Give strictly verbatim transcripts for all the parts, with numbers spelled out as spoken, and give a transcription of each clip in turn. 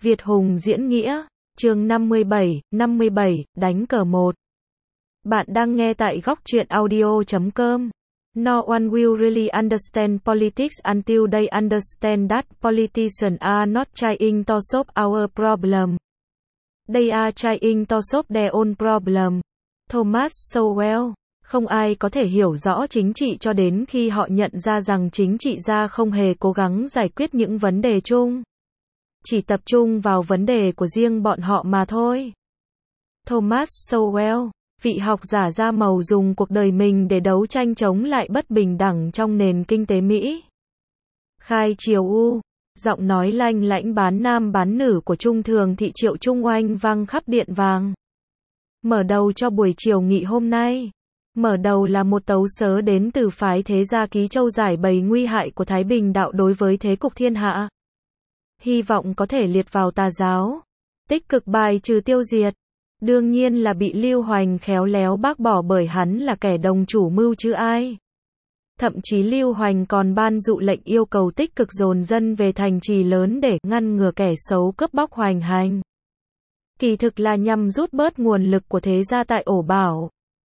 Việt Hùng diễn nghĩa, chương năm mươi bảy, năm mươi bảy, đánh cờ một. Bạn đang nghe tại góc truyện audio chấm com. No one will really understand politics until they understand that politicians are not trying to solve our problem. They are trying to solve their own problem. Thomas Sowell. Không ai có thể hiểu rõ chính trị cho đến khi họ nhận ra rằng chính trị gia không hề cố gắng giải quyết những vấn đề chung, chỉ tập trung vào vấn đề của riêng bọn họ mà thôi. Thomas Sowell, vị học giả da màu dùng cuộc đời mình để đấu tranh chống lại bất bình đẳng trong nền kinh tế Mỹ. Khai Triều U, giọng nói lanh lảnh bán nam bán nữ của Trung thường thị Triệu Trung Oanh vang khắp điện vàng. Mở đầu cho buổi chiều nghị hôm nay. Mở đầu là một tấu sớ đến từ phái thế gia Ký Châu giải bày nguy hại của Thái Bình đạo đối với thế cục thiên hạ. Hy vọng có thể liệt vào tà giáo. Tích cực bài trừ tiêu diệt. Đương nhiên là bị Lưu Hoành khéo léo bác bỏ bởi hắn là kẻ đồng chủ mưu chứ ai. Thậm chí Lưu Hoành còn ban dụ lệnh yêu cầu tích cực dồn dân về thành trì lớn để ngăn ngừa kẻ xấu cướp bóc hoành hành. Kỳ thực là nhằm rút bớt nguồn lực của thế gia tại ổ bảo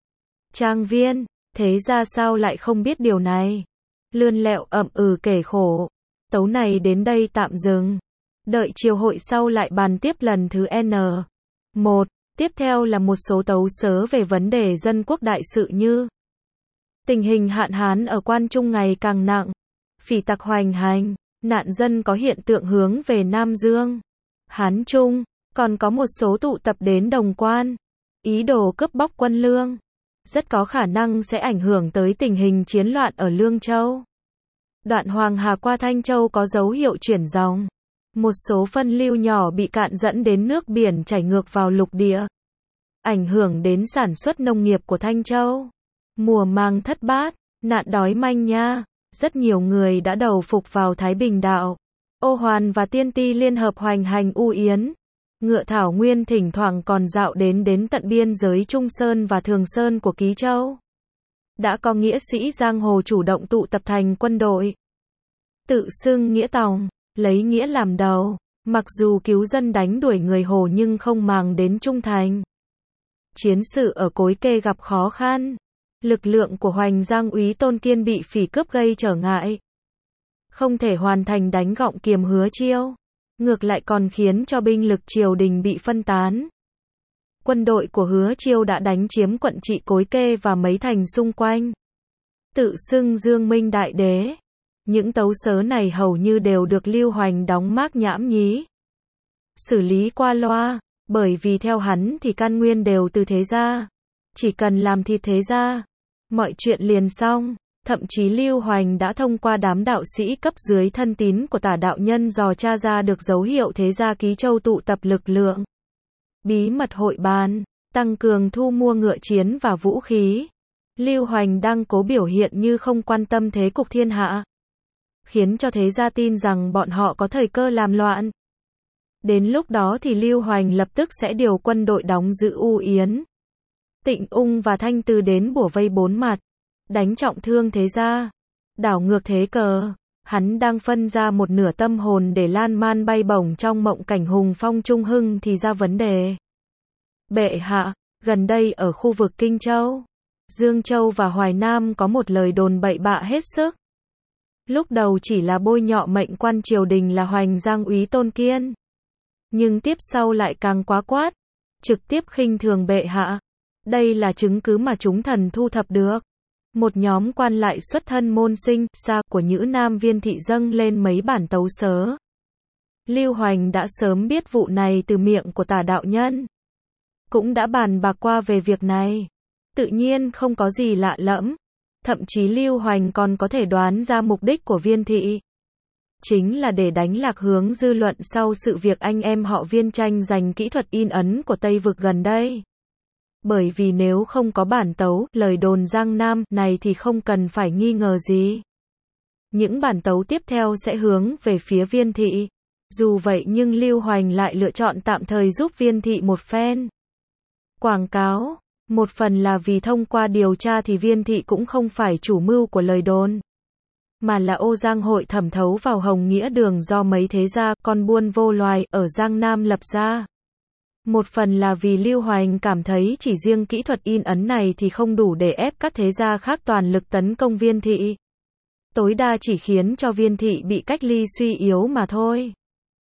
Trang Viên. Thế ra sao lại không biết điều này? Lươn lẹo ậm ừ kể khổ. Tấu này đến đây tạm dừng. Đợi chiều hội sau lại bàn tiếp lần thứ N một. Tiếp theo là một số tấu sớ về vấn đề dân quốc đại sự như tình hình hạn hán ở Quan Trung ngày càng nặng, phỉ tặc hoành hành, nạn dân có hiện tượng hướng về Nam Dương, Hán Trung, còn có một số tụ tập đến Đồng Quan, ý đồ cướp bóc quân lương. Rất có khả năng sẽ ảnh hưởng tới tình hình chiến loạn ở Lương Châu. Đoạn Hoàng Hà qua Thanh Châu có dấu hiệu chuyển dòng. Một số phân lưu nhỏ bị cạn dẫn đến nước biển chảy ngược vào lục địa. Ảnh hưởng đến sản xuất nông nghiệp của Thanh Châu. Mùa màng thất bát, nạn đói manh nha. Rất nhiều người đã đầu phục vào Thái Bình đạo. Ô Hoàn và Tiên Ti liên hợp hoành hành U Yến. Ngựa Thảo Nguyên thỉnh thoảng còn dạo đến đến tận biên giới Trung Sơn và Thường Sơn của Ký Châu. Đã có nghĩa sĩ giang hồ chủ động tụ tập thành quân đội. Tự xưng nghĩa tòng, lấy nghĩa làm đầu, mặc dù cứu dân đánh đuổi người Hồ nhưng không màng đến trung thành. Chiến sự ở Cối Kê gặp khó khăn. Lực lượng của Hoành Giang úy Tôn Kiên bị phỉ cướp gây trở ngại. Không thể hoàn thành đánh gọng kiềm Hứa Chiêu. Ngược lại còn khiến cho binh lực triều đình bị phân tán. Quân đội của Hứa Chiêu đã đánh chiếm quận trị Cối Kê và mấy thành xung quanh. Tự xưng Dương Minh Đại Đế. Những tấu sớ này hầu như đều được Lưu Hoành đóng mác nhảm nhí, xử lý qua loa, bởi vì theo hắn thì căn nguyên đều từ thế gia. Chỉ cần làm thịt thế gia, mọi chuyện liền xong. Thậm chí Lưu Hoành đã thông qua đám đạo sĩ cấp dưới thân tín của Tả đạo nhân dò tra ra được dấu hiệu thế gia Ký Châu tụ tập lực lượng, bí mật hội bàn, tăng cường thu mua ngựa chiến và vũ khí. Lưu Hoành đang cố biểu hiện như không quan tâm thế cục thiên hạ, khiến cho thế gia tin rằng bọn họ có thời cơ làm loạn. Đến lúc đó thì Lưu Hoành lập tức sẽ điều quân đội đóng giữ U Yến, Tịnh Ung và Thanh Từ đến bủa vây bốn mặt, đánh trọng thương thế gia, đảo ngược thế cờ. Hắn đang phân ra một nửa tâm hồn để lan man bay bổng trong mộng cảnh hùng phong trung hưng thì ra vấn đề. Bệ hạ, gần đây ở khu vực Kinh Châu, Dương Châu và Hoài Nam có một lời đồn bậy bạ hết sức. Lúc đầu chỉ là bôi nhọ mệnh quan triều đình là Hoành Giang úy Tôn Kiên, nhưng tiếp sau lại càng quá quát, trực tiếp khinh thường bệ hạ. Đây là chứng cứ mà chúng thần thu thập được. Một nhóm quan lại xuất thân môn sinh, xa của Nhữ Nam Viên thị dâng lên mấy bản tấu sớ. Lưu Hoành đã sớm biết vụ này từ miệng của Tả đạo nhân. Cũng đã bàn bạc qua về việc này. Tự nhiên không có gì lạ lẫm. Thậm chí Lưu Hoành còn có thể đoán ra mục đích của Viên thị. Chính là để đánh lạc hướng dư luận sau sự việc anh em họ Viên tranh giành kỹ thuật in ấn của Tây Vực gần đây. Bởi vì nếu không có bản tấu, lời đồn Giang Nam này thì không cần phải nghi ngờ gì. Những bản tấu tiếp theo sẽ hướng về phía Viên thị. Dù vậy nhưng Lưu Hoành lại lựa chọn tạm thời giúp Viên thị một phen quảng cáo. Một phần là vì thông qua điều tra thì Viên thị cũng không phải chủ mưu của lời đồn, mà là ô giang hội thẩm thấu vào Hồng Nghĩa Đường do mấy thế gia, con buôn vô loài, ở Giang Nam lập ra. Một phần là vì Lưu Hoành cảm thấy chỉ riêng kỹ thuật in ấn này thì không đủ để ép các thế gia khác toàn lực tấn công Viên thị. Tối đa chỉ khiến cho Viên thị bị cách ly suy yếu mà thôi.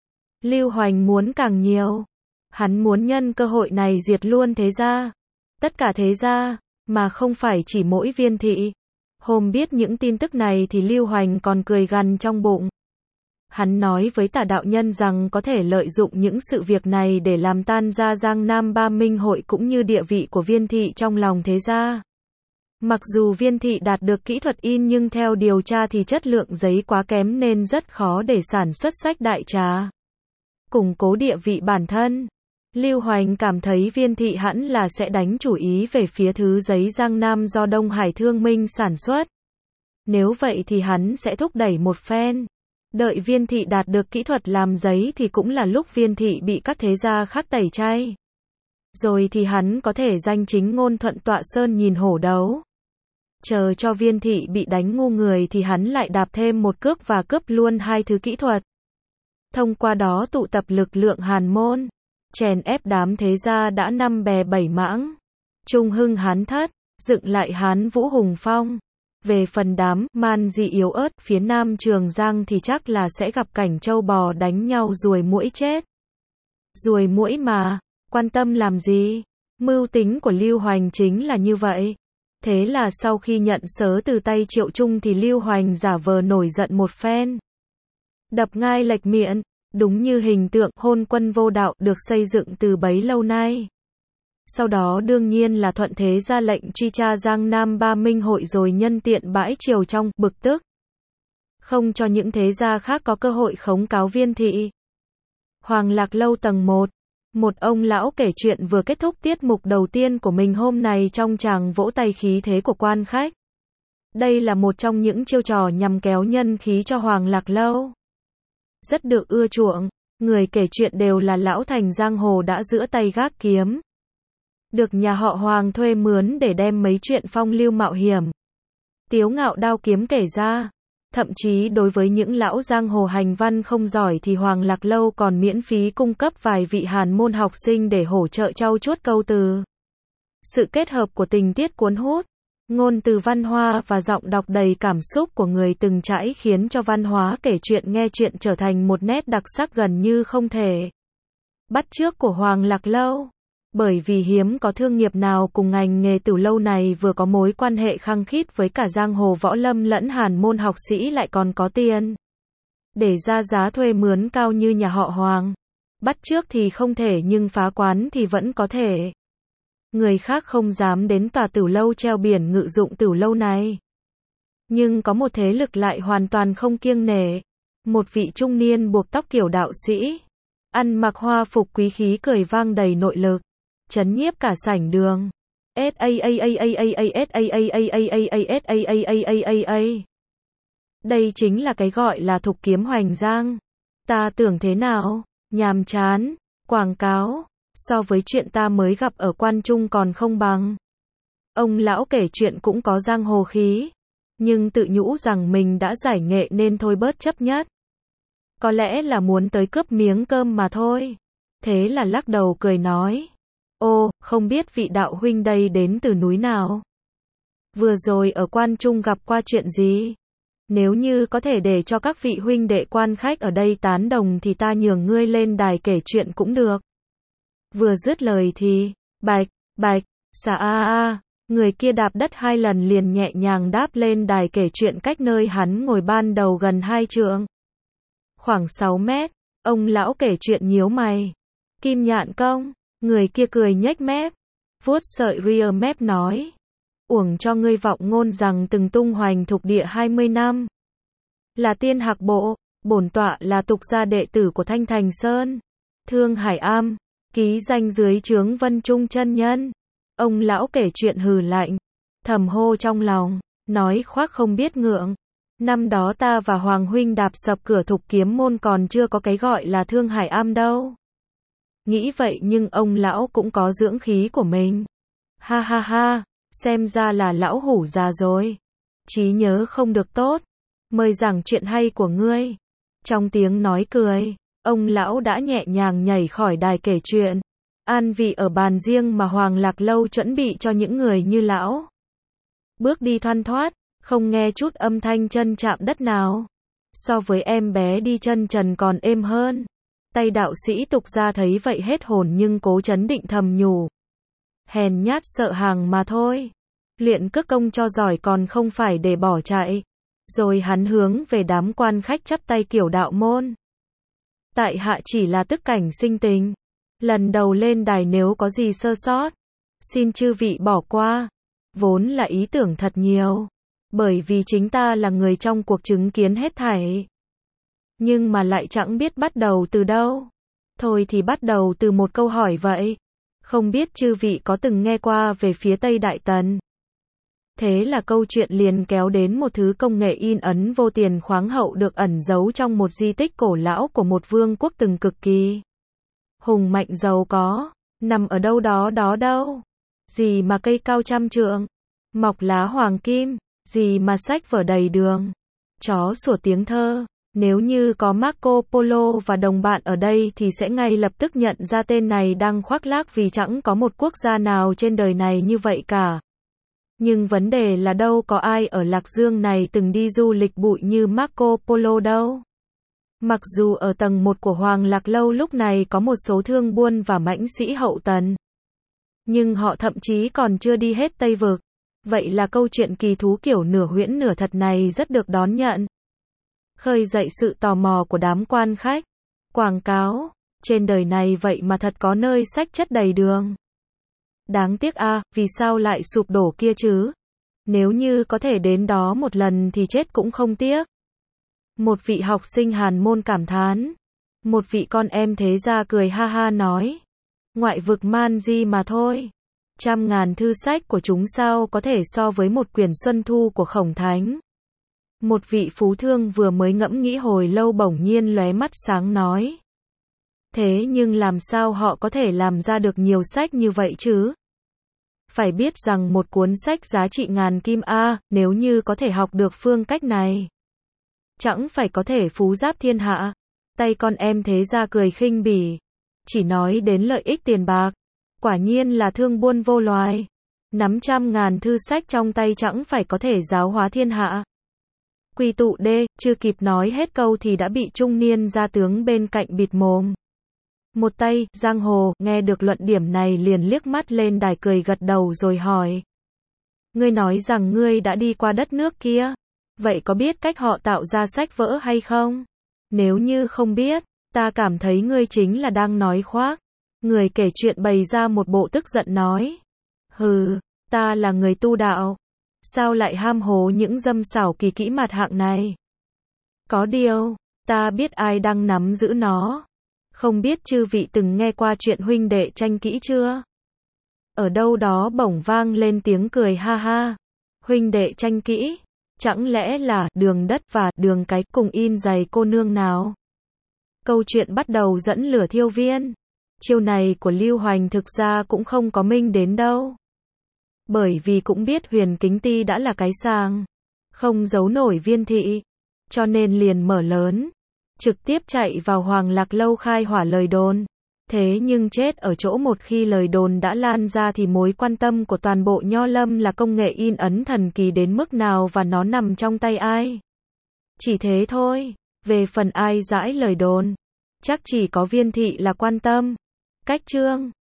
Lưu Hoành muốn càng nhiều. Hắn muốn nhân cơ hội này diệt luôn thế gia. Tất cả thế gia, mà không phải chỉ mỗi Viên thị. Hôm biết những tin tức này thì Lưu Hoành còn cười gằn trong bụng. Hắn nói với Tả đạo nhân rằng có thể lợi dụng những sự việc này để làm tan ra Giang Nam Ba Minh hội cũng như địa vị của Viên thị trong lòng thế gia. Mặc dù Viên thị đạt được kỹ thuật in nhưng theo điều tra thì chất lượng giấy quá kém nên rất khó để sản xuất sách đại trà. Củng cố địa vị bản thân. Lưu Hoành cảm thấy Viên thị hẳn là sẽ đánh chủ ý về phía thứ giấy Giang Nam do Đông Hải Thương Minh sản xuất. Nếu vậy thì hắn sẽ thúc đẩy một phen. Đợi Viên thị đạt được kỹ thuật làm giấy thì cũng là lúc Viên thị bị các thế gia khác tẩy chay. Rồi thì hắn có thể danh chính ngôn thuận tọa sơn nhìn hổ đấu. Chờ cho Viên thị bị đánh ngu người thì hắn lại đạp thêm một cước và cướp luôn hai thứ kỹ thuật. Thông qua đó tụ tập lực lượng Hàn Môn, chèn ép đám thế gia đã năm bè bảy mãng. Trung hưng Hán thất, dựng lại Hán Vũ hùng phong. Về phần đám man dị yếu ớt phía nam Trường Giang thì chắc là sẽ gặp cảnh trâu bò đánh nhau ruồi muỗi chết. Ruồi muỗi mà, quan tâm làm gì? Mưu tính của Lưu Hoành chính là như vậy. Thế là sau khi nhận sớ từ tay Triệu Trung thì Lưu Hoành giả vờ nổi giận một phen. Đập ngai lệch miệng, đúng như hình tượng hôn quân vô đạo được xây dựng từ bấy lâu nay. Sau đó đương nhiên là thuận thế ra lệnh truy tra Giang Nam Ba Minh hội rồi nhân tiện bãi triều trong, bực tức. Không cho những thế gia khác có cơ hội khống cáo Viên thị. Hoàng Lạc Lâu tầng một. Một ông lão kể chuyện vừa kết thúc tiết mục đầu tiên của mình hôm nay trong tràng vỗ tay khí thế của quan khách. Đây là một trong những chiêu trò nhằm kéo nhân khí cho Hoàng Lạc Lâu. Rất được ưa chuộng, người kể chuyện đều là lão thành giang hồ đã giữa tay gác kiếm. Được nhà họ Hoàng thuê mướn để đem mấy chuyện phong lưu mạo hiểm, tiếu ngạo đao kiếm kể ra. Thậm chí đối với những lão giang hồ hành văn không giỏi thì Hoàng Lạc Lâu còn miễn phí cung cấp vài vị Hàn Môn học sinh để hỗ trợ trau chuốt câu từ. Sự kết hợp của tình tiết cuốn hút, ngôn từ văn hoa và giọng đọc đầy cảm xúc của người từng trải khiến cho văn hóa kể chuyện nghe chuyện trở thành một nét đặc sắc gần như không thể bắt chước của Hoàng Lạc Lâu. Bởi vì hiếm có thương nghiệp nào cùng ngành nghề từ lâu này vừa có mối quan hệ khăng khít với cả giang hồ võ lâm lẫn Hàn Môn học sĩ lại còn có tiền để ra giá thuê mướn cao như nhà họ Hoàng. Bắt chước thì không thể nhưng phá quán thì vẫn có thể. Người khác không dám đến tòa Tửu Lâu treo biển ngự dụng Tửu Lâu này. Nhưng có một thế lực lại hoàn toàn không kiêng nể. Một vị trung niên buộc tóc kiểu đạo sĩ, ăn mặc hoa phục quý khí cười vang đầy nội lực, chấn nhiếp cả sảnh đường. Đây chính là cái gọi là thục kiếm hoành giang. Ta tưởng thế nào? Nhàm chán, quảng cáo, so với chuyện ta mới gặp ở Quan Trung còn không bằng. Ông lão kể chuyện cũng có giang hồ khí, nhưng tự nhủ rằng mình đã giải nghệ nên thôi bớt chấp nhất. Có lẽ là muốn tới cướp miếng cơm mà thôi. Thế là lắc đầu cười nói: Ô, không biết vị đạo huynh đây đến từ núi nào? Vừa rồi ở Quan Trung gặp qua chuyện gì? Nếu như có thể để cho các vị huynh đệ quan khách ở đây tán đồng thì ta nhường ngươi lên đài kể chuyện cũng được. Vừa dứt lời thì, bạch, bạch, xà a a, người kia đạp đất hai lần liền nhẹ nhàng đáp lên đài kể chuyện cách nơi hắn ngồi ban đầu gần hai trượng. Khoảng sáu mét, ông lão kể chuyện nhíu mày. Kim Nhạn Công, người kia cười nhếch mép, vuốt sợi rear mép nói: Uổng cho ngươi vọng ngôn rằng từng tung hoành thục địa hai mươi năm. Là tiên hạc bộ, bổn tọa là tục gia đệ tử của Thanh Thành Sơn, Thương Hải Am, ký danh dưới trướng Vân Trung chân nhân. Ông lão kể chuyện hừ lạnh, thầm hô trong lòng, nói khoác không biết ngượng. Năm đó ta và Hoàng huynh đạp sập cửa thục kiếm môn còn chưa có cái gọi là Thương Hải Am đâu. Nghĩ vậy nhưng ông lão cũng có dưỡng khí của mình. Ha ha ha, xem ra là lão hủ già rồi. Trí nhớ không được tốt. Mời giảng chuyện hay của ngươi. Trong tiếng nói cười, ông lão đã nhẹ nhàng nhảy khỏi đài kể chuyện. An vị ở bàn riêng mà Hoàng Lạc Lâu chuẩn bị cho những người như lão. Bước đi thoăn thoắt, không nghe chút âm thanh chân chạm đất nào. So với em bé đi chân trần còn êm hơn. Tay đạo sĩ Tục Gia thấy vậy hết hồn nhưng cố trấn định thầm nhủ. Hèn nhát sợ hàng mà thôi. Luyện cước công cho giỏi còn không phải để bỏ chạy. Rồi hắn hướng về đám quan khách chắp tay kiểu đạo môn. Tại hạ chỉ là tức cảnh sinh tình. Lần đầu lên đài nếu có gì sơ sót, xin chư vị bỏ qua. Vốn là ý tưởng thật nhiều. Bởi vì chính ta là người trong cuộc chứng kiến hết thảy. Nhưng mà lại chẳng biết bắt đầu từ đâu. Thôi thì bắt đầu từ một câu hỏi vậy. Không biết chư vị có từng nghe qua về phía Tây Đại Tần. Thế là câu chuyện liền kéo đến một thứ công nghệ in ấn vô tiền khoáng hậu được ẩn giấu trong một di tích cổ lão của một vương quốc từng cực kỳ hùng mạnh giàu có, nằm ở đâu đó đó đâu. Gì mà cây cao trăm trượng, mọc lá hoàng kim, gì mà sách vở đầy đường, chó sủa tiếng thơ. Nếu như có Marco Polo và đồng bạn ở đây thì sẽ ngay lập tức nhận ra tên này đang khoác lác vì chẳng có một quốc gia nào trên đời này như vậy cả. Nhưng vấn đề là đâu có ai ở Lạc Dương này từng đi du lịch bụi như Marco Polo đâu. Mặc dù ở tầng một của Hoàng Lạc Lâu lúc này có một số thương buôn và mãnh sĩ hậu tần. Nhưng họ thậm chí còn chưa đi hết Tây Vực. Vậy là câu chuyện kỳ thú kiểu nửa huyễn nửa thật này rất được đón nhận. Khơi dậy sự tò mò của đám quan khách. Quảng cáo, trên đời này vậy mà thật có nơi sách chất đầy đường. Đáng tiếc a, à, vì sao lại sụp đổ kia chứ? Nếu như có thể đến đó một lần thì chết cũng không tiếc. Một vị học sinh hàn môn cảm thán. Một vị con em thế gia cười ha ha nói. Ngoại vực man di mà thôi. Trăm ngàn thư sách của chúng sao có thể so với một quyển Xuân Thu của Khổng Thánh. Một vị phú thương vừa mới ngẫm nghĩ hồi lâu bỗng nhiên lóe mắt sáng nói. Thế nhưng làm sao họ có thể làm ra được nhiều sách như vậy chứ? Phải biết rằng một cuốn sách giá trị ngàn kim a, nếu như có thể học được phương cách này, chẳng phải có thể phú giáp thiên hạ. Tay con em thế gia cười khinh bỉ. Chỉ nói đến lợi ích tiền bạc. Quả nhiên là thương buôn vô loài. Nắm trăm ngàn thư sách trong tay chẳng phải có thể giáo hóa thiên hạ. Quy tụ đê, chưa kịp nói hết câu thì đã bị trung niên gia tướng bên cạnh bịt mồm. Một tay, giang hồ, nghe được luận điểm này liền liếc mắt lên đài cười gật đầu rồi hỏi. Ngươi nói rằng ngươi đã đi qua đất nước kia. Vậy có biết cách họ tạo ra sách vỡ hay không? Nếu như không biết, ta cảm thấy ngươi chính là đang nói khoác. Người kể chuyện bày ra một bộ tức giận nói. Hừ, ta là người tu đạo. Sao lại ham hố những dâm xảo kỳ kỹ mặt hạng này? Có điều, ta biết ai đang nắm giữ nó. Không biết chư vị từng nghe qua chuyện huynh đệ tranh kỹ chưa? Ở đâu đó bỗng vang lên tiếng cười ha ha. Huynh đệ tranh kỹ? Chẳng lẽ là đường đất và đường cái cùng in giày cô nương nào? Câu chuyện bắt đầu dẫn lửa thiêu viên. Chiêu này của Lưu Hoành thực ra cũng không có minh đến đâu. Bởi vì cũng biết Huyền Kính Ti đã là cái sàng, không giấu nổi Viên thị. Cho nên liền mở lớn. Trực tiếp chạy vào Hoàng Lạc Lâu khai hỏa lời đồn. Thế nhưng chết ở chỗ một khi lời đồn đã lan ra thì mối quan tâm của toàn bộ Nho Lâm là công nghệ in ấn thần kỳ đến mức nào và nó nằm trong tay ai. Chỉ thế thôi. Về phần ai dãi lời đồn, chắc chỉ có Viên thị là quan tâm. Cách chương